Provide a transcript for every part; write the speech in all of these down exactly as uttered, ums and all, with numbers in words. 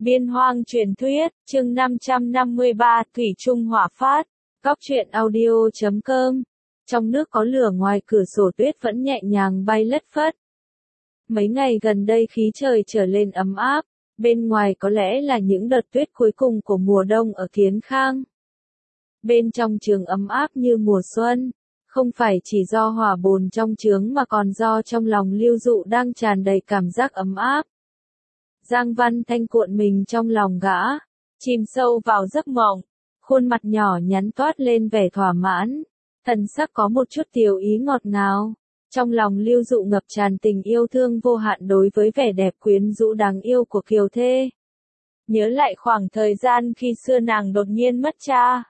Biên hoang truyền thuyết, chương năm trăm năm mươi ba, Thủy Trung Hỏa Phát, Góc truyện audio chấm com. Trong nước có lửa, ngoài cửa sổ tuyết vẫn nhẹ nhàng bay lất phất. Mấy ngày gần đây khí trời trở lên ấm áp, bên ngoài có lẽ là những đợt tuyết cuối cùng của mùa đông ở Kiến Khang. Bên trong chướng ấm áp như mùa xuân, không phải chỉ do hỏa bồn trong chướng mà còn do trong lòng Lưu Dụ đang tràn đầy cảm giác ấm áp. Giang Văn Thanh cuộn mình trong lòng gã, chìm sâu vào giấc mộng, khuôn mặt nhỏ nhắn toát lên vẻ thỏa mãn, thần sắc có một chút tiều ý ngọt ngào. Trong lòng Lưu Dụ ngập tràn tình yêu thương vô hạn đối với vẻ đẹp quyến rũ đáng yêu của Kiều Thê. Nhớ lại khoảng thời gian khi xưa nàng đột nhiên mất cha.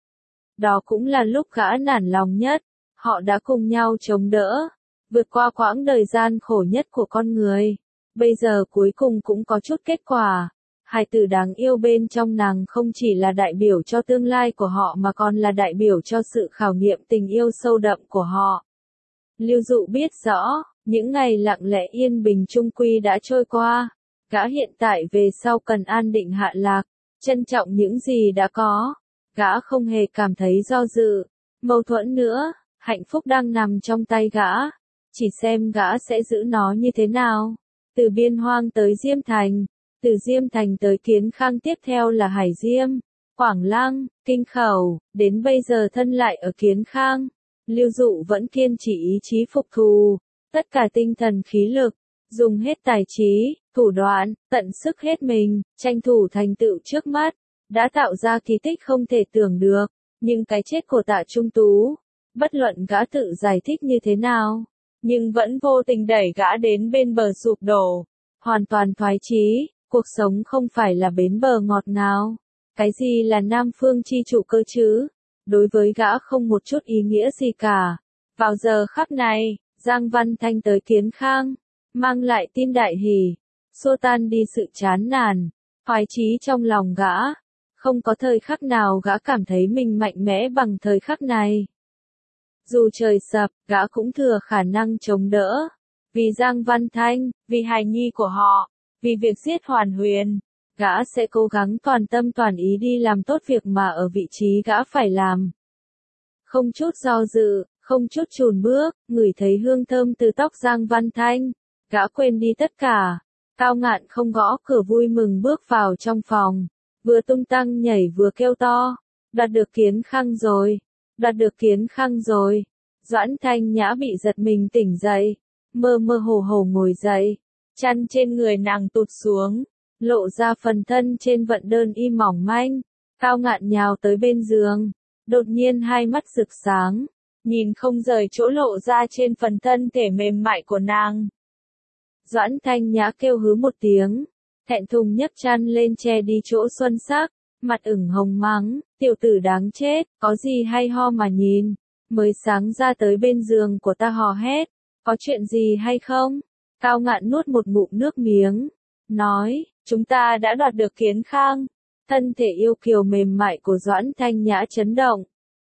Đó cũng là lúc gã nản lòng nhất, họ đã cùng nhau chống đỡ, vượt qua quãng đời gian khổ nhất của con người. Bây giờ cuối cùng cũng có chút kết quả. Hài tử đáng yêu bên trong nàng không chỉ là đại biểu cho tương lai của họ mà còn là đại biểu cho sự khảo nghiệm tình yêu sâu đậm của họ. Lưu Dụ biết rõ, những ngày lặng lẽ yên bình chung quy đã trôi qua. Gã hiện tại về sau cần an định hạ lạc, trân trọng những gì đã có. Gã không hề cảm thấy do dự, mâu thuẫn nữa, hạnh phúc đang nằm trong tay gã. Chỉ xem gã sẽ giữ nó như thế nào. Từ Biên Hoang tới Diêm Thành, từ Diêm Thành tới Kiến Khang, tiếp theo là Hải Diêm, Quảng Lăng, Kinh Khẩu, đến bây giờ thân lại ở Kiến Khang. Lưu Dụ vẫn kiên trì ý chí phục thù, tất cả tinh thần khí lực, dùng hết tài trí, thủ đoạn, tận sức hết mình, tranh thủ thành tựu trước mắt, đã tạo ra kỳ tích không thể tưởng được. Nhưng cái chết của Tạ Trung Tú, bất luận gã tự giải thích như thế nào, nhưng vẫn vô tình đẩy gã đến bên bờ sụp đổ, hoàn toàn thoái chí. Cuộc sống không phải là bến bờ ngọt ngào, cái gì là Nam Phương chi chủ cơ chứ? Đối với gã không một chút ý nghĩa gì cả. Vào giờ khắc này, Giang Văn Thanh tới Kiến Khang, mang lại tin đại hỷ, xua tan đi sự chán nản, thoái chí trong lòng gã. Không có thời khắc nào gã cảm thấy mình mạnh mẽ bằng thời khắc này. Dù trời sập, gã cũng thừa khả năng chống đỡ. Vì Giang Văn Thanh, vì hài nhi của họ, vì việc giết Hoàn Huyền, gã sẽ cố gắng toàn tâm toàn ý đi làm tốt việc mà ở vị trí gã phải làm. Không chút do dự, không chút chùn bước, ngửi thấy hương thơm từ tóc Giang Văn Thanh, gã quên đi tất cả. Cao Ngạn không gõ cửa vui mừng bước vào trong phòng, vừa tung tăng nhảy vừa kêu to, đoạt được Kiến Khang rồi, đoạt được Kiến Khang rồi. Doãn Thanh Nhã bị giật mình tỉnh dậy, mơ mơ hồ hồ ngồi dậy, chăn trên người nàng tụt xuống, lộ ra phần thân trên vận đơn y mỏng manh. Cao Ngạn nhào tới bên giường, đột nhiên hai mắt rực sáng, nhìn không rời chỗ lộ ra trên phần thân thể mềm mại của nàng. Doãn Thanh Nhã kêu hứ một tiếng, thẹn thùng nhấc chăn lên che đi chỗ xuân sắc, mặt ửng hồng mắng, tiểu tử đáng chết, có gì hay ho mà nhìn, mới sáng ra tới bên giường của ta hò hét, có chuyện gì hay không? Cao Ngạn nuốt một ngụm nước miếng, nói, chúng ta đã đoạt được Kiến Khang. Thân thể yêu kiều mềm mại của Doãn Thanh Nhã chấn động.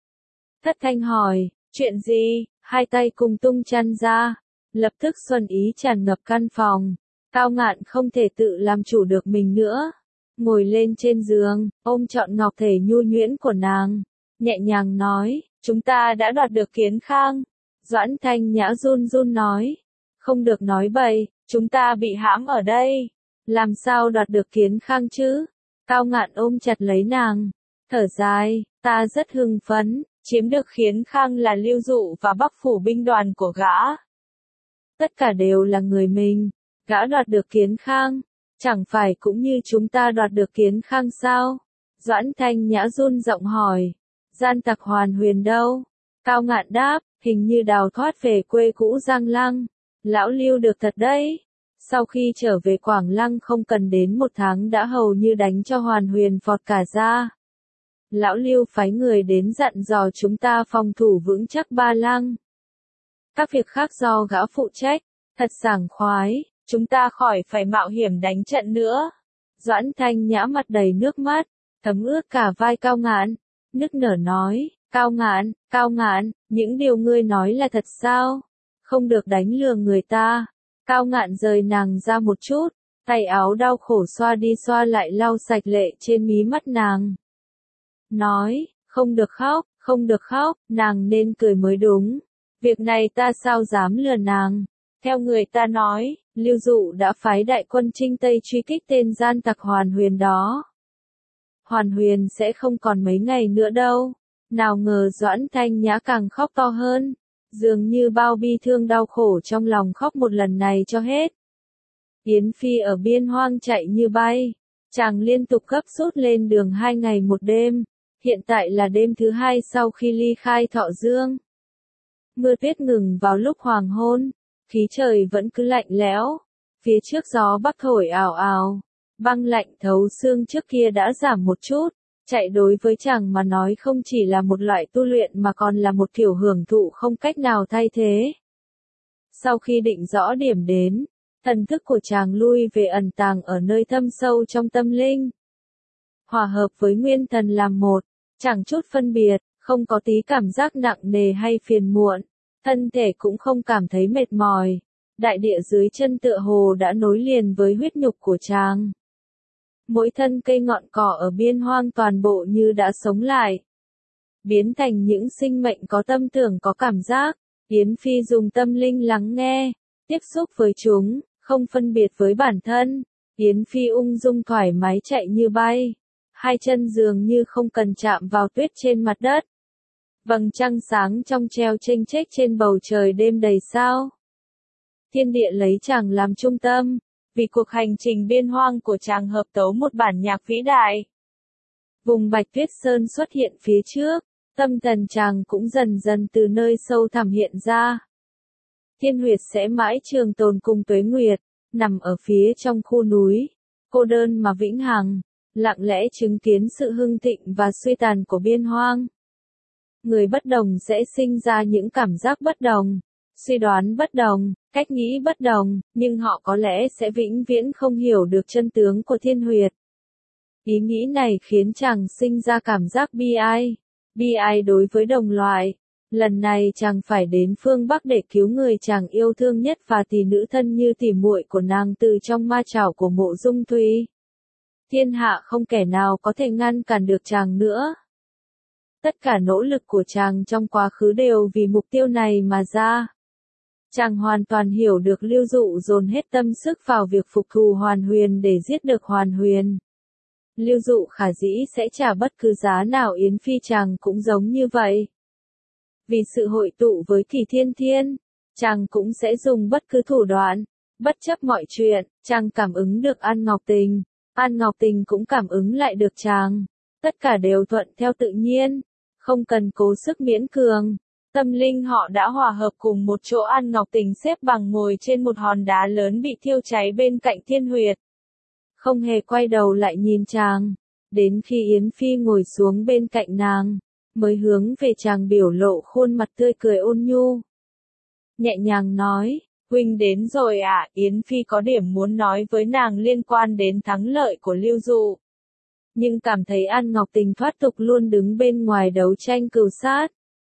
Thất thanh hỏi, chuyện gì? Hai tay cùng tung chăn ra, lập tức xuân ý tràn ngập căn phòng. Cao Ngạn không thể tự làm chủ được mình nữa, ngồi lên trên giường, ôm trọn ngọc thể nhu nhuyễn của nàng, nhẹ nhàng nói, chúng ta đã đoạt được Kiến Khang. Doãn Thanh Nhã run run nói, không được nói bậy, chúng ta bị hãm ở đây, làm sao đoạt được Kiến Khang chứ? Cao Ngạn ôm chặt lấy nàng, thở dài, ta rất hưng phấn, chiếm được Kiến Khang là Lưu Dụ và Bắc phủ binh đoàn của gã. Tất cả đều là người mình, gã đoạt được Kiến Khang, chẳng phải cũng như chúng ta đoạt được Kiến Khang sao? Doãn Thanh Nhã run giọng hỏi, gian tặc Hoàn Huyền đâu? Cao Ngạn đáp, hình như đào thoát về quê cũ Giang Lăng. Lão Lưu được thật đấy. Sau khi trở về Quảng Lăng không cần đến một tháng đã hầu như đánh cho Hoàn Huyền phọt cả da. Lão Lưu phái người đến dặn dò chúng ta phòng thủ vững chắc Ba Lăng. Các việc khác do gã phụ trách, thật sảng khoái, chúng ta khỏi phải mạo hiểm đánh trận nữa. Doãn Thanh Nhã mặt đầy nước mắt, thấm ướt cả vai Cao Ngạn, nức nở nói, Cao Ngạn, Cao Ngạn, những điều ngươi nói là thật sao? Không được đánh lừa người ta. Cao Ngạn rời nàng ra một chút, tay áo đau khổ xoa đi xoa lại lau sạch lệ trên mí mắt nàng. Nói, không được khóc, không được khóc, nàng nên cười mới đúng. Việc này ta sao dám lừa nàng. Theo người ta nói, Lưu Dụ đã phái đại quân Trinh Tây truy kích tên gian tặc Hoàn Huyền đó. Hoàn Huyền sẽ không còn mấy ngày nữa đâu. Nào ngờ Doãn Thanh Nhã càng khóc to hơn, dường như bao bi thương đau khổ trong lòng khóc một lần này cho hết. Yến Phi ở biên hoang chạy như bay, chàng liên tục gấp rút lên đường hai ngày một đêm, hiện tại là đêm thứ hai sau khi ly khai Thọ Dương. Mưa tuyết ngừng vào lúc hoàng hôn, khí trời vẫn cứ lạnh lẽo, phía trước gió bắc thổi ào ào, băng lạnh thấu xương trước kia đã giảm một chút. Chạy đối với chàng mà nói không chỉ là một loại tu luyện mà còn là một kiểu hưởng thụ không cách nào thay thế. Sau khi định rõ điểm đến, thần thức của chàng lui về ẩn tàng ở nơi thâm sâu trong tâm linh. Hòa hợp với nguyên thần làm một, chẳng chút phân biệt, không có tí cảm giác nặng nề hay phiền muộn, thân thể cũng không cảm thấy mệt mỏi. Đại địa dưới chân tựa hồ đã nối liền với huyết nhục của chàng. Mỗi thân cây ngọn cỏ ở biên hoang toàn bộ như đã sống lại, biến thành những sinh mệnh có tâm tưởng có cảm giác. Yến Phi dùng tâm linh lắng nghe, tiếp xúc với chúng, không phân biệt với bản thân. Yến Phi ung dung thoải mái chạy như bay, hai chân dường như không cần chạm vào tuyết trên mặt đất. Vầng trăng sáng trong treo chênh chếch trên bầu trời đêm đầy sao. Thiên địa lấy chàng làm trung tâm. Vì cuộc hành trình biên hoang của chàng hợp tấu một bản nhạc vĩ đại. Vùng Bạch Tuyết Sơn xuất hiện phía trước, tâm thần chàng cũng dần dần từ nơi sâu thẳm hiện ra. Thiên huyệt sẽ mãi trường tồn cùng Tuế Nguyệt, nằm ở phía trong khu núi, cô đơn mà vĩnh hằng, lặng lẽ chứng kiến sự hưng thịnh và suy tàn của biên hoang. Người bất đồng sẽ sinh ra những cảm giác bất đồng, suy đoán bất đồng, cách nghĩ bất đồng, nhưng họ có lẽ sẽ vĩnh viễn không hiểu được chân tướng của thiên huyệt. Ý nghĩ này khiến chàng sinh ra cảm giác bi ai, bi ai đối với đồng loại. Lần này chàng phải đến phương Bắc để cứu người chàng yêu thương nhất và tỷ nữ thân như tỉ muội của nàng từ trong ma chảo của Mộ Dung Thùy. Thiên hạ không kẻ nào có thể ngăn cản được chàng nữa. Tất cả nỗ lực của chàng trong quá khứ đều vì mục tiêu này mà ra. Chàng hoàn toàn hiểu được Lưu Dụ dồn hết tâm sức vào việc phục thù Hoàn Huyền để giết được Hoàn Huyền. Lưu Dụ khả dĩ sẽ trả bất cứ giá nào. Yến Phi chàng cũng giống như vậy. Vì sự hội tụ với Kỳ Thiên Thiên, chàng cũng sẽ dùng bất cứ thủ đoạn, bất chấp mọi chuyện. Chàng cảm ứng được An Ngọc Tình, An Ngọc Tình cũng cảm ứng lại được chàng. Tất cả đều thuận theo tự nhiên, không cần cố sức miễn cường. Tâm linh họ đã hòa hợp cùng một chỗ. An Ngọc Tình xếp bằng ngồi trên một hòn đá lớn bị thiêu cháy bên cạnh thiên huyệt. Không hề quay đầu lại nhìn chàng, đến khi Yến Phi ngồi xuống bên cạnh nàng, mới hướng về chàng biểu lộ khuôn mặt tươi cười ôn nhu. Nhẹ nhàng nói, huynh đến rồi à? Yến Phi có điểm muốn nói với nàng liên quan đến thắng lợi của Lưu Dụ. Nhưng cảm thấy An Ngọc Tình thoát tục luôn đứng bên ngoài đấu tranh cừu sát.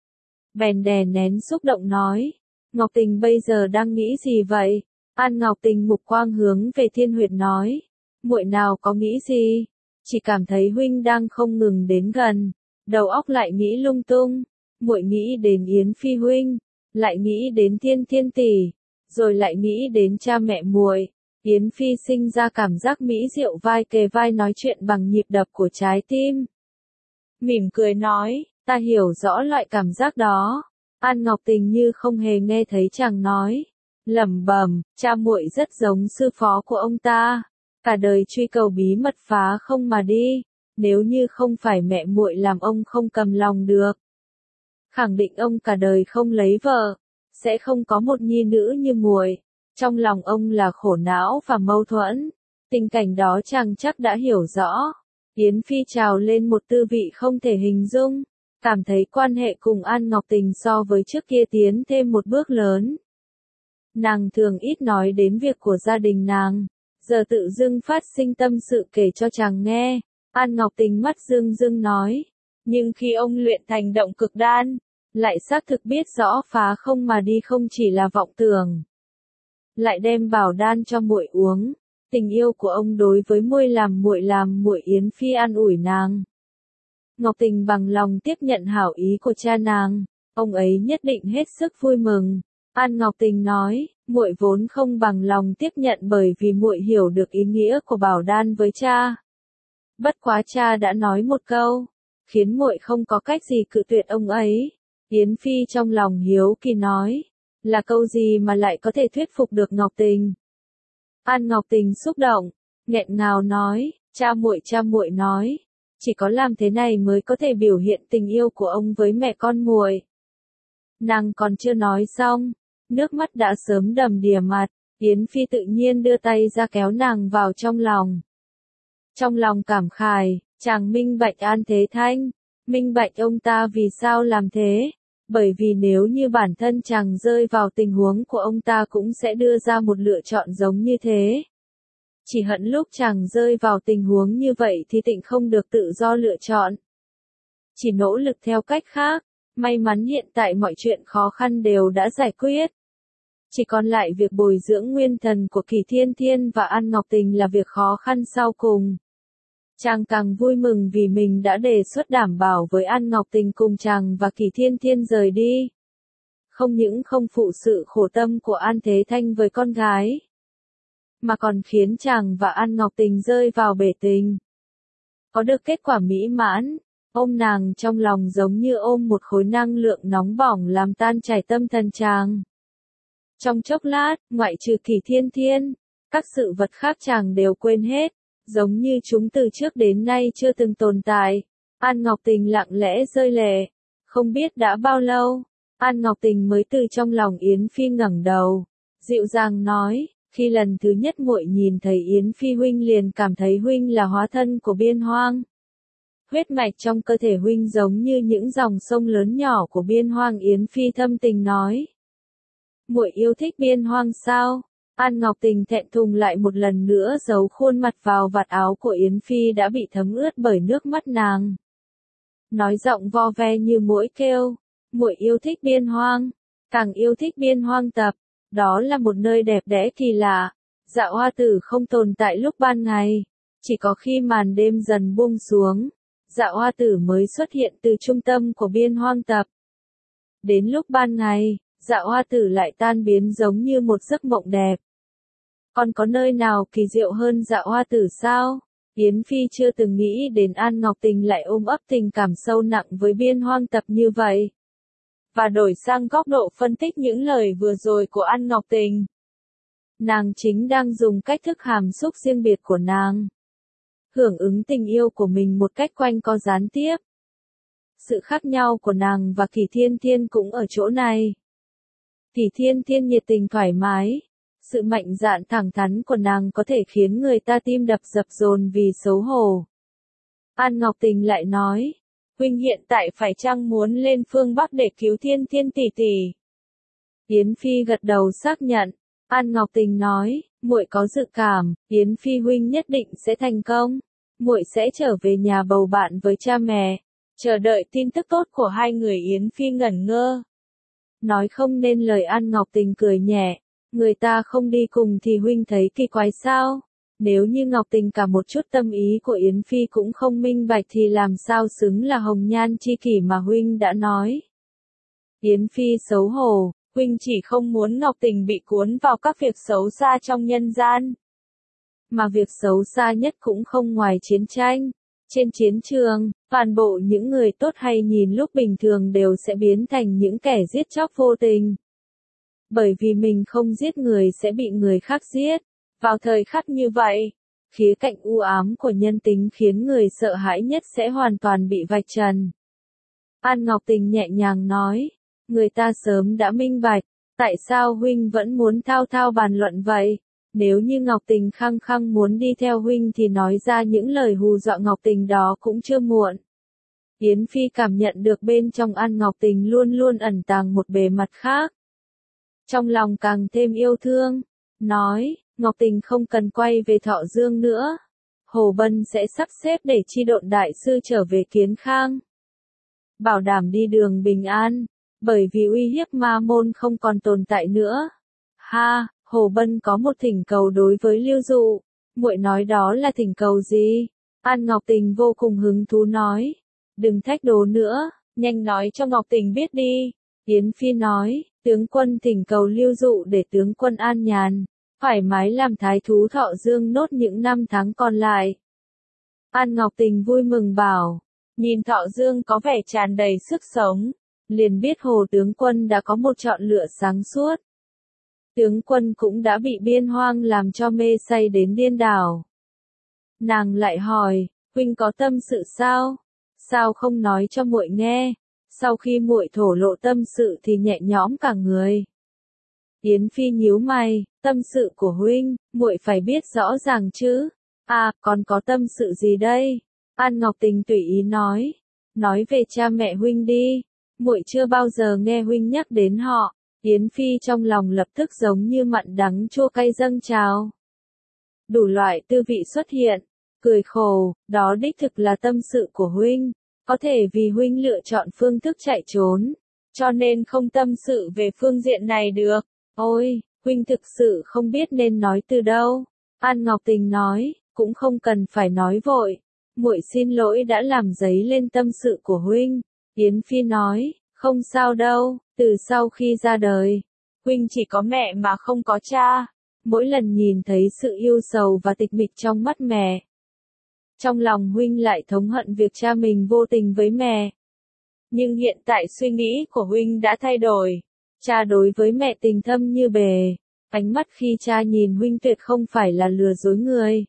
Bèn đè nén xúc động nói, Ngọc Tình bây giờ đang nghĩ gì vậy? An Ngọc Tình mục quang hướng về thiên huyệt nói, muội nào có nghĩ gì, chỉ cảm thấy huynh đang không ngừng đến gần, đầu óc lại nghĩ lung tung, muội nghĩ đến Yến Phi huynh, lại nghĩ đến Thiên Thiên tỷ, rồi lại nghĩ đến cha mẹ muội. Yến Phi sinh ra cảm giác mỹ diệu vai kề vai nói chuyện bằng nhịp đập của trái tim. Mỉm cười nói, ta hiểu rõ loại cảm giác đó. An Ngọc Tình như không hề nghe thấy chàng nói, lẩm bẩm, cha muội rất giống sư phó của ông ta, cả đời truy cầu bí mật phá không mà đi, nếu như không phải mẹ muội làm ông không cầm lòng được. Khẳng định ông cả đời không lấy vợ, sẽ không có một nhi nữ như muội. Trong lòng ông là khổ não và mâu thuẫn, tình cảnh đó chàng chắc đã hiểu rõ. Yến Phi trào lên một tư vị không thể hình dung, cảm thấy quan hệ cùng An Ngọc Tình so với trước kia tiến thêm một bước lớn. Nàng thường ít nói đến việc của gia đình nàng, giờ tự dưng phát sinh tâm sự kể cho chàng nghe. An Ngọc Tình mắt rưng rưng nói, nhưng khi ông luyện thành động cực đan, lại xác thực biết rõ phá không mà đi không chỉ là vọng tưởng. Lại đem bảo đan cho muội uống, Tình yêu của ông đối với muội làm muội làm muội Yến Phi an ủi nàng. Ngọc Tình bằng lòng tiếp nhận hảo ý của cha nàng, ông ấy nhất định hết sức vui mừng. An Ngọc Tình nói, muội vốn không bằng lòng tiếp nhận bởi vì muội hiểu được ý nghĩa của bảo đan với cha. Bất quá cha đã nói một câu, khiến muội không có cách gì cự tuyệt ông ấy. Yến Phi trong lòng hiếu kỳ nói, là câu gì mà lại có thể thuyết phục được Ngọc Tình? An Ngọc Tình xúc động, nghẹn ngào nói, cha muội cha muội nói, chỉ có làm thế này mới có thể biểu hiện tình yêu của ông với mẹ con muội. Nàng còn chưa nói xong, nước mắt đã sớm đầm đìa mặt, Yến Phi tự nhiên đưa tay ra kéo nàng vào trong lòng. Trong lòng cảm khái, chàng minh bạch An Thế Thanh, minh bạch ông ta vì sao làm thế, bởi vì nếu như bản thân chàng rơi vào tình huống của ông ta cũng sẽ đưa ra một lựa chọn giống như thế. Chỉ hận lúc chàng rơi vào tình huống như vậy thì tịnh không được tự do lựa chọn. Chỉ nỗ lực theo cách khác, may mắn hiện tại mọi chuyện khó khăn đều đã giải quyết. Chỉ còn lại việc bồi dưỡng nguyên thần của Kỳ Thiên Thiên và An Ngọc Tình là việc khó khăn sau cùng. Chàng càng vui mừng vì mình đã đề xuất đảm bảo với An Ngọc Tình cùng chàng và Kỳ Thiên Thiên rời đi. Không những không phụ sự khổ tâm của An Thế Thanh với con gái, mà còn khiến chàng và An Ngọc Tình rơi vào bể tình. Có được kết quả mỹ mãn, ôm nàng trong lòng giống như ôm một khối năng lượng nóng bỏng làm tan chảy tâm thần chàng. Trong chốc lát, ngoại trừ Kỳ Thiên Thiên, các sự vật khác chàng đều quên hết, giống như chúng từ trước đến nay chưa từng tồn tại. An Ngọc Tình lặng lẽ rơi lệ, không biết đã bao lâu, An Ngọc Tình mới từ trong lòng Yến Phi ngẩng đầu, dịu dàng nói, khi lần thứ nhất muội nhìn thấy Yến Phi huynh liền cảm thấy huynh là hóa thân của biên hoang. Huyết mạch trong cơ thể huynh giống như những dòng sông lớn nhỏ của biên hoang. Yến Phi thâm tình nói. Muội yêu thích biên hoang sao? An Ngọc Tình thẹn thùng lại một lần nữa giấu khuôn mặt vào vạt áo của Yến Phi đã bị thấm ướt bởi nước mắt nàng. Nói giọng vo ve như muỗi kêu, muội yêu thích biên hoang, càng yêu thích biên hoang tập, đó là một nơi đẹp đẽ kỳ lạ. Dạ hoa tử không tồn tại lúc ban ngày, chỉ có khi màn đêm dần buông xuống, dạ hoa tử mới xuất hiện từ trung tâm của biên hoang tập. Đến lúc ban ngày, dạ hoa tử lại tan biến giống như một giấc mộng đẹp. Còn có nơi nào kỳ diệu hơn dạ hoa tử sao? Yến Phi chưa từng nghĩ đến An Ngọc Tình lại ôm ấp tình cảm sâu nặng với biên hoang tập như vậy. Và đổi sang góc độ phân tích những lời vừa rồi của An Ngọc Tình. Nàng chính đang dùng cách thức hàm xúc riêng biệt của nàng, hưởng ứng tình yêu của mình một cách quanh co gián tiếp. Sự khác nhau của nàng và Kỳ Thiên Thiên cũng ở chỗ này. Kỳ Thiên Thiên nhiệt tình thoải mái, sự mạnh dạn thẳng thắn của nàng có thể khiến người ta tim đập dập dồn vì xấu hổ. An Ngọc Tình lại nói, huynh hiện tại phải chăng muốn lên phương Bắc để cứu Thiên Thiên tỷ tỷ? Yến Phi gật đầu xác nhận. An Ngọc Tình nói, muội có dự cảm, Yến Phi huynh nhất định sẽ thành công. Muội sẽ trở về nhà bầu bạn với cha mẹ, chờ đợi tin tức tốt của hai người. Yến Phi ngẩn ngơ. Nói không nên lời. An Ngọc Tình cười nhẹ, người ta không đi cùng thì huynh thấy kỳ quái sao? Nếu như Ngọc Tình cả một chút tâm ý của Yến Phi cũng không minh bạch thì làm sao xứng là hồng nhan chi kỷ mà huynh đã nói. Yến Phi xấu hổ, huynh chỉ không muốn Ngọc Tình bị cuốn vào các việc xấu xa trong nhân gian. Mà việc xấu xa nhất cũng không ngoài chiến tranh. Trên chiến trường, toàn bộ những người tốt hay nhìn lúc bình thường đều sẽ biến thành những kẻ giết chóc vô tình. Bởi vì mình không giết người sẽ bị người khác giết. Vào thời khắc như vậy, khía cạnh u ám của nhân tính khiến người sợ hãi nhất sẽ hoàn toàn bị vạch trần. An Ngọc Tình nhẹ nhàng nói, người ta sớm đã minh bạch, tại sao huynh vẫn muốn thao thao bàn luận vậy? Nếu như Ngọc Tình khăng khăng muốn đi theo huynh thì nói ra những lời hù dọa Ngọc Tình đó cũng chưa muộn. Yến Phi cảm nhận được bên trong An Ngọc Tình luôn luôn ẩn tàng một bề mặt khác. Trong lòng càng thêm yêu thương, nói, Ngọc Tình không cần quay về Thọ Dương nữa. Hồ Bân sẽ sắp xếp để Chi Độn đại sư trở về Kiến Khang. Bảo đảm đi đường bình an, bởi vì uy hiếp ma môn không còn tồn tại nữa. Ha, Hồ Bân có một thỉnh cầu đối với Lưu Dụ. Muội nói đó là thỉnh cầu gì? An Ngọc Tình vô cùng hứng thú nói. Đừng thách đố nữa, nhanh nói cho Ngọc Tình biết đi. Yến Phi nói, tướng quân thỉnh cầu lưu dụ để tướng quân an nhàn, thoải mái làm thái thú thọ dương nốt những năm tháng còn lại. An Ngọc Tình vui mừng bảo, nhìn thọ dương có vẻ tràn đầy sức sống, liền biết Hồ tướng quân đã có một chọn lựa sáng suốt. Tướng quân cũng đã bị biên hoang làm cho mê say đến điên đảo. Nàng lại hỏi, huynh có tâm sự sao? Sao không nói cho muội nghe? Sau khi muội thổ lộ tâm sự thì nhẹ nhõm cả người. Yến Phi nhíu mày, tâm sự của huynh, muội phải biết rõ ràng chứ. À, còn có tâm sự gì đây? An Ngọc Tình tùy ý nói, nói về cha mẹ huynh đi. Muội chưa bao giờ nghe huynh nhắc đến họ. Yến Phi trong lòng lập tức giống như mặn đắng chua cay dâng trào. Đủ loại tư vị xuất hiện, cười khổ, đó đích thực là tâm sự của huynh. Có thể vì huynh lựa chọn phương thức chạy trốn, cho nên không tâm sự về phương diện này được. Ôi, huynh thực sự không biết nên nói từ đâu. An Ngọc Tình nói, cũng không cần phải nói vội. Muội xin lỗi đã làm dấy lên tâm sự của huynh. Yến Phi nói, không sao đâu, từ sau khi ra đời, huynh chỉ có mẹ mà không có cha. Mỗi lần nhìn thấy sự yêu sầu và tịch mịch trong mắt mẹ, trong lòng huynh lại thống hận việc cha mình vô tình với mẹ. Nhưng hiện tại suy nghĩ của huynh đã thay đổi. Cha đối với mẹ tình thâm như bề. Ánh mắt khi cha nhìn huynh tuyệt không phải là lừa dối người.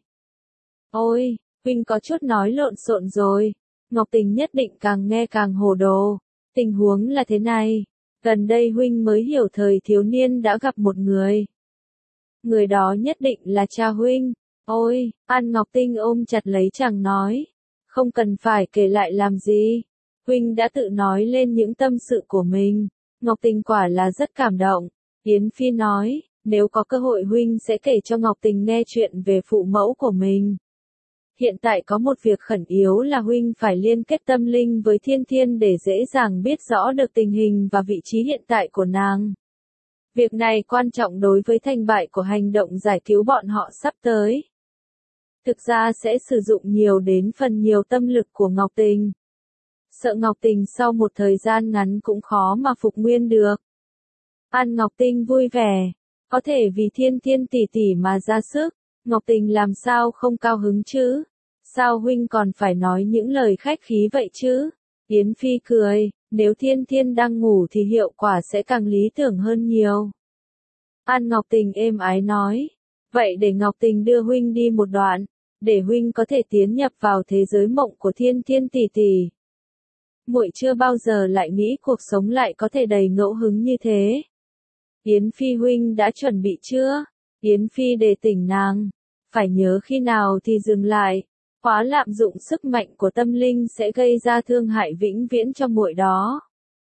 Ôi, huynh có chút nói lộn xộn rồi. Ngọc Tình nhất định càng nghe càng hồ đồ. Tình huống là thế này. Gần đây huynh mới hiểu thời thiếu niên đã gặp một người. Người đó nhất định là cha huynh. Ôi, An Ngọc Tinh ôm chặt lấy chàng nói. Không cần phải kể lại làm gì. Huynh đã tự nói lên những tâm sự của mình. Ngọc Tình quả là rất cảm động. Yến Phi nói, nếu có cơ hội huynh sẽ kể cho Ngọc Tình nghe chuyện về phụ mẫu của mình. Hiện tại có một việc khẩn yếu là huynh phải liên kết tâm linh với Thiên Thiên để dễ dàng biết rõ được tình hình và vị trí hiện tại của nàng. Việc này quan trọng đối với thành bại của hành động giải cứu bọn họ sắp tới. Thực ra sẽ sử dụng nhiều đến phần nhiều tâm lực của Ngọc Tình. Sợ Ngọc Tình sau một thời gian ngắn cũng khó mà phục nguyên được. An Ngọc Tinh vui vẻ, có thể vì Thiên Thiên tỷ tỷ mà ra sức, Ngọc Tình làm sao không cao hứng chứ? Sao huynh còn phải nói những lời khách khí vậy chứ? Yến Phi cười, nếu Thiên Thiên đang ngủ thì hiệu quả sẽ càng lý tưởng hơn nhiều. An Ngọc Tình êm ái nói, vậy để Ngọc Tình đưa huynh đi một đoạn, để huynh có thể tiến nhập vào thế giới mộng của Thiên Thiên tỷ tỷ. Muội chưa bao giờ lại nghĩ cuộc sống lại có thể đầy ngẫu hứng như thế. Yến Phi huynh đã chuẩn bị chưa? Yến Phi đề tỉnh nàng, phải nhớ khi nào thì dừng lại, quá lạm dụng sức mạnh của tâm linh sẽ gây ra thương hại vĩnh viễn cho muội đó.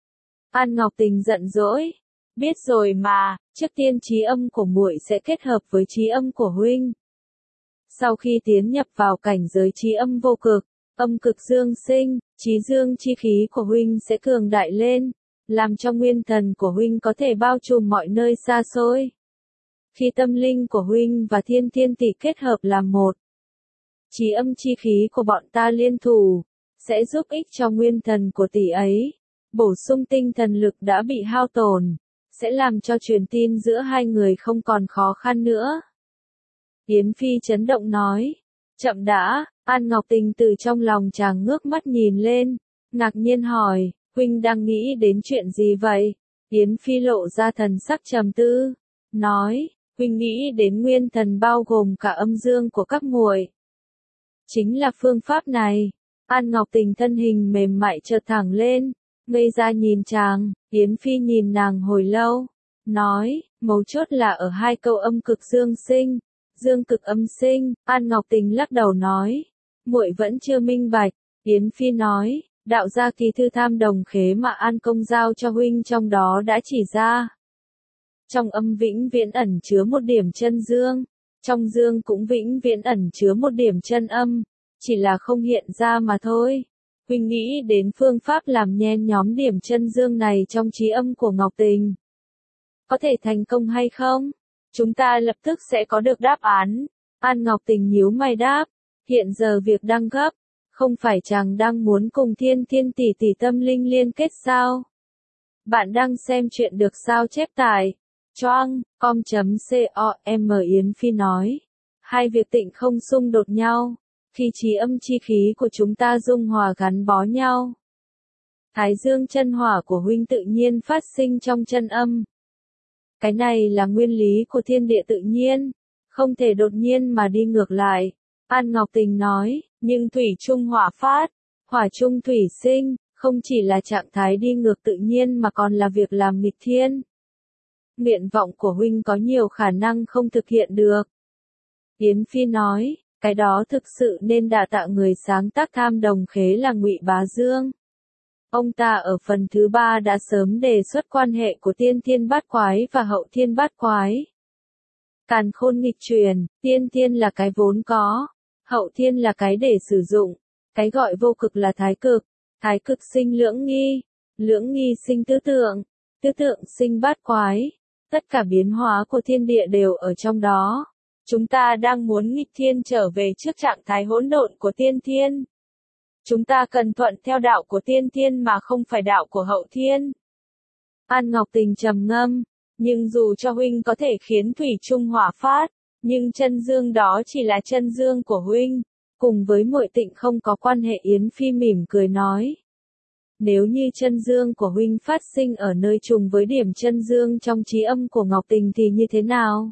An Ngọc Tình giận dỗi, biết rồi mà, trước tiên trí âm của muội sẽ kết hợp với trí âm của huynh. Sau khi tiến nhập vào cảnh giới trí âm vô cực, âm cực dương sinh, trí dương chi khí của huynh sẽ cường đại lên, làm cho nguyên thần của huynh có thể bao trùm mọi nơi xa xôi. Khi tâm linh của huynh và Thiên Thiên tỷ kết hợp làm một, trí âm chi khí của bọn ta liên thủ, sẽ giúp ích cho nguyên thần của tỷ ấy, bổ sung tinh thần lực đã bị hao tổn, sẽ làm cho truyền tin giữa hai người không còn khó khăn nữa. Yến Phi chấn động nói, chậm đã. An Ngọc Tình từ trong lòng chàng ngước mắt nhìn lên, ngạc nhiên hỏi, huynh đang nghĩ đến chuyện gì vậy? Yến Phi lộ ra thần sắc trầm tư, nói, huynh nghĩ đến nguyên thần bao gồm cả âm dương của các muội. Chính là phương pháp này. An Ngọc Tình thân hình mềm mại chợt thẳng lên, ngây ra nhìn chàng. Yến Phi nhìn nàng hồi lâu, nói, mấu chốt là ở hai câu âm cực dương sinh, dương cực âm sinh. An Ngọc Tình lắc đầu nói, muội vẫn chưa minh bạch. Yến Phi nói, đạo gia kỳ thư tham đồng khế mà An công giao cho huynh trong đó đã chỉ ra. Trong âm vĩnh viễn ẩn chứa một điểm chân dương, trong dương cũng vĩnh viễn ẩn chứa một điểm chân âm, chỉ là không hiện ra mà thôi. Huynh nghĩ đến phương pháp làm nhen nhóm điểm chân dương này trong trí âm của Ngọc Tình, có thể thành công hay không? Chúng ta lập tức sẽ có được đáp án. An Ngọc Tình nhíu mày đáp, hiện giờ việc đang gấp, không phải chàng đang muốn cùng Thiên Thiên tỷ tỷ tâm linh liên kết sao? Bạn đang xem chuyện được sao chép tại choang com.com Yến Phi nói. Hai việc tịnh không xung đột nhau, khi trí âm chi khí của chúng ta dung hòa gắn bó nhau. Thái dương chân hỏa của huynh tự nhiên phát sinh trong chân âm. Cái này là nguyên lý của thiên địa tự nhiên, không thể đột nhiên mà đi ngược lại. An Ngọc Tình nói, nhưng thủy trung hỏa phát, hỏa trung thủy sinh, không chỉ là trạng thái đi ngược tự nhiên mà còn là việc làm nghịch thiên. Nguyện vọng của huynh có nhiều khả năng không thực hiện được. Yến Phi nói, cái đó thực sự nên đả tạ người sáng tác Tham Đồng Khế là Ngụy Bá Dương. Ông ta ở phần thứ ba đã sớm đề xuất quan hệ của tiên thiên bát quái và hậu thiên bát quái. Càn khôn nghịch truyền, tiên thiên là cái vốn có, hậu thiên là cái để sử dụng, cái gọi vô cực là thái cực, thái cực sinh lưỡng nghi, lưỡng nghi sinh tứ tượng, tứ tượng sinh bát quái, tất cả biến hóa của thiên địa đều ở trong đó. Chúng ta đang muốn nghịch thiên trở về trước trạng thái hỗn độn của tiên thiên. Chúng ta cần thuận theo đạo của tiên thiên mà không phải đạo của hậu thiên. An Ngọc Tình trầm ngâm, nhưng dù cho huynh có thể khiến thủy trung hỏa phát, nhưng chân dương đó chỉ là chân dương của huynh, cùng với muội tịnh không có quan hệ. Yến Phi mỉm cười nói. Nếu như chân dương của huynh phát sinh ở nơi trùng với điểm chân dương trong trí âm của Ngọc Tình thì như thế nào?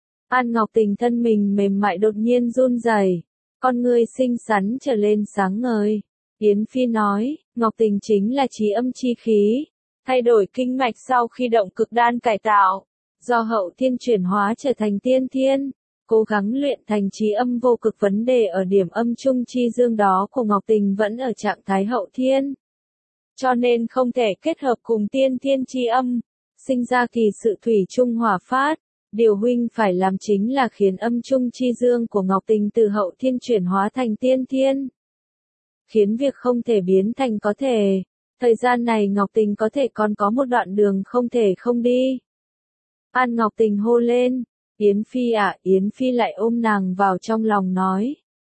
An Ngọc Tình thân mình mềm mại đột nhiên run rẩy, con người xinh xắn trở lên sáng ngời. Yến Phi nói, Ngọc Tình chính là trí âm chi khí, thay đổi kinh mạch sau khi động cực đan cải tạo, do hậu thiên chuyển hóa trở thành tiên thiên, cố gắng luyện thành trí âm vô cực. Vấn đề ở điểm âm trung chi dương đó của Ngọc Tình vẫn ở trạng thái hậu thiên, cho nên không thể kết hợp cùng tiên thiên chi âm, sinh ra kỳ sự thủy trung hỏa phát. Điều huynh phải làm chính là khiến âm trung chi dương của Ngọc Tình từ hậu thiên chuyển hóa thành tiên thiên. Khiến việc không thể biến thành có thể. Thời gian này Ngọc Tình có thể còn có một đoạn đường không thể không đi. An Ngọc Tình hô lên, Yến Phi à, Yến Phi lại ôm nàng vào trong lòng nói.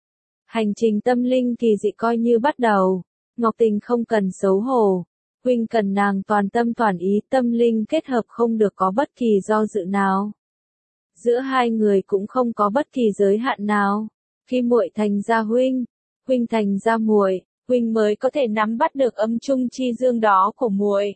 Hành trình tâm linh kỳ dị coi như bắt đầu, Ngọc Tình không cần xấu hổ. Huynh cần nàng toàn tâm toàn ý, tâm linh kết hợp không được có bất kỳ do dự nào. Giữa hai người cũng không có bất kỳ giới hạn nào. Khi muội thành ra huynh, huynh thành ra muội, huynh mới có thể nắm bắt được âm trung chi dương đó của muội.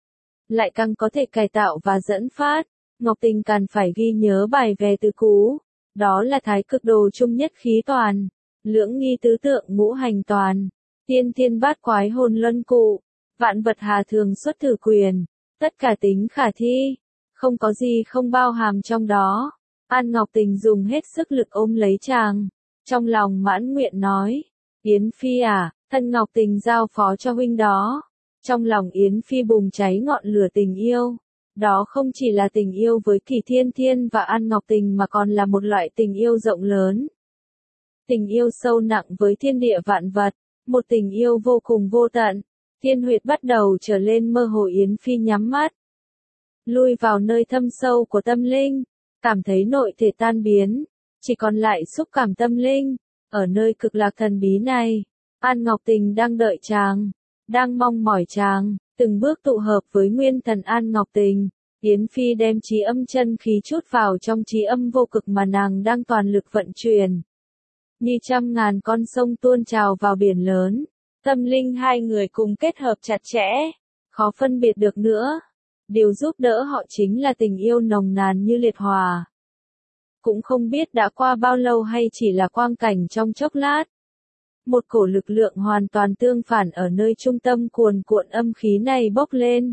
Lại càng có thể cải tạo và dẫn phát. Ngọc Tình càng phải ghi nhớ bài về từ cú. Đó là thái cực đồ trung nhất khí toàn, lưỡng nghi tứ tượng ngũ hành toàn, tiên thiên bát quái hồn luân cụ, vạn vật hà thường xuất thử quyền, tất cả tính khả thi. Không có gì không bao hàm trong đó. An Ngọc Tình dùng hết sức lực ôm lấy chàng. Trong lòng mãn nguyện nói. Yến Phi à, thân Ngọc Tình giao phó cho huynh đó. Trong lòng Yến Phi bùng cháy ngọn lửa tình yêu. Đó không chỉ là tình yêu với Kỳ Thiên Thiên và An Ngọc Tình mà còn là một loại tình yêu rộng lớn. Tình yêu sâu nặng với thiên địa vạn vật. Một tình yêu vô cùng vô tận. Thiên huyệt bắt đầu trở lên mơ hồ. Yến Phi nhắm mắt. Lui vào nơi thâm sâu của tâm linh, cảm thấy nội thể tan biến, chỉ còn lại xúc cảm tâm linh. Ở nơi cực lạc thần bí này, An Ngọc Tình đang đợi chàng, đang mong mỏi chàng, từng bước tụ hợp với nguyên thần An Ngọc Tình. Yến Phi đem trí âm chân khí chút vào trong trí âm vô cực mà nàng đang toàn lực vận chuyển. Như trăm ngàn con sông tuôn trào vào biển lớn, tâm linh hai người cùng kết hợp chặt chẽ, khó phân biệt được nữa. Điều giúp đỡ họ chính là tình yêu nồng nàn như liệt hỏa. Cũng không biết đã qua bao lâu hay chỉ là quang cảnh trong chốc lát. Một cổ lực lượng hoàn toàn tương phản ở nơi trung tâm cuồn cuộn âm khí này bốc lên.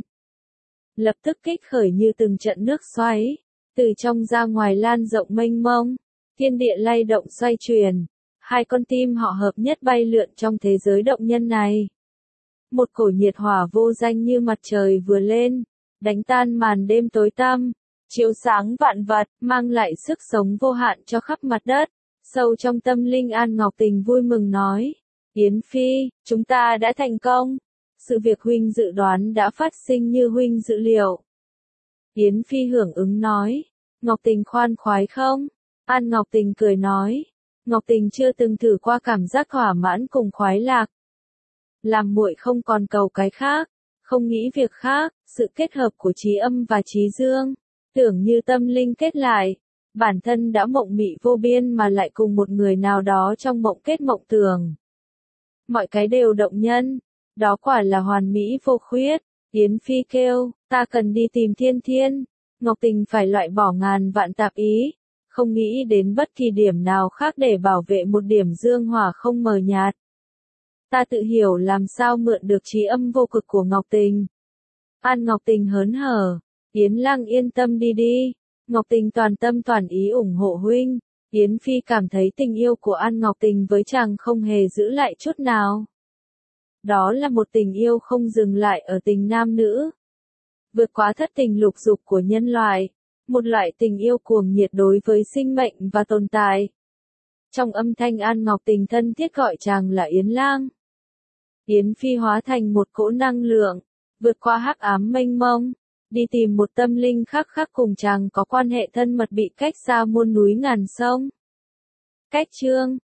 Lập tức kích khởi như từng trận nước xoáy, từ trong ra ngoài lan rộng mênh mông, thiên địa lay động xoay chuyển. Hai con tim họ hợp nhất bay lượn trong thế giới động nhân này. Một cổ nhiệt hỏa vô danh như mặt trời vừa lên, đánh tan màn đêm tối tăm, chiếu sáng vạn vật, mang lại sức sống vô hạn cho khắp mặt đất. Sâu trong tâm linh An Ngọc Tình vui mừng nói, Yến Phi, chúng ta đã thành công. Sự việc huynh dự đoán đã phát sinh như huynh dự liệu. Yến Phi hưởng ứng nói, Ngọc Tình khoan khoái không? An Ngọc Tình cười nói. Ngọc Tình chưa từng thử qua cảm giác thỏa mãn cùng khoái lạc. Làm muội không còn cầu cái khác, không nghĩ việc khác, sự kết hợp của trí âm và trí dương, tưởng như tâm linh kết lại, bản thân đã mộng mị vô biên mà lại cùng một người nào đó trong mộng kết mộng tưởng. Mọi cái đều động nhân, đó quả là hoàn mỹ vô khuyết. Yến Phi kêu, ta cần đi tìm Thiên Thiên. Ngọc Tình phải loại bỏ ngàn vạn tạp ý, không nghĩ đến bất kỳ điểm nào khác để bảo vệ một điểm dương hỏa không mờ nhạt. Ta tự hiểu làm sao mượn được trí âm vô cực của Ngọc Tình. An Ngọc Tình hớn hở, Yến Lang yên tâm đi đi. Ngọc Tình toàn tâm toàn ý ủng hộ huynh. Yến Phi cảm thấy tình yêu của An Ngọc Tình với chàng không hề giữ lại chút nào. Đó là một tình yêu không dừng lại ở tình nam nữ. Vượt quá thất tình lục dục của nhân loại. Một loại tình yêu cuồng nhiệt đối với sinh mệnh và tồn tại. Trong âm thanh An Ngọc Tình thân thiết gọi chàng là Yến Lang. Yến Phi hóa thành một cỗ năng lượng, vượt qua hắc ám mênh mông, đi tìm một tâm linh khác khác cùng chàng có quan hệ thân mật bị cách xa muôn núi ngàn sông. Cách chương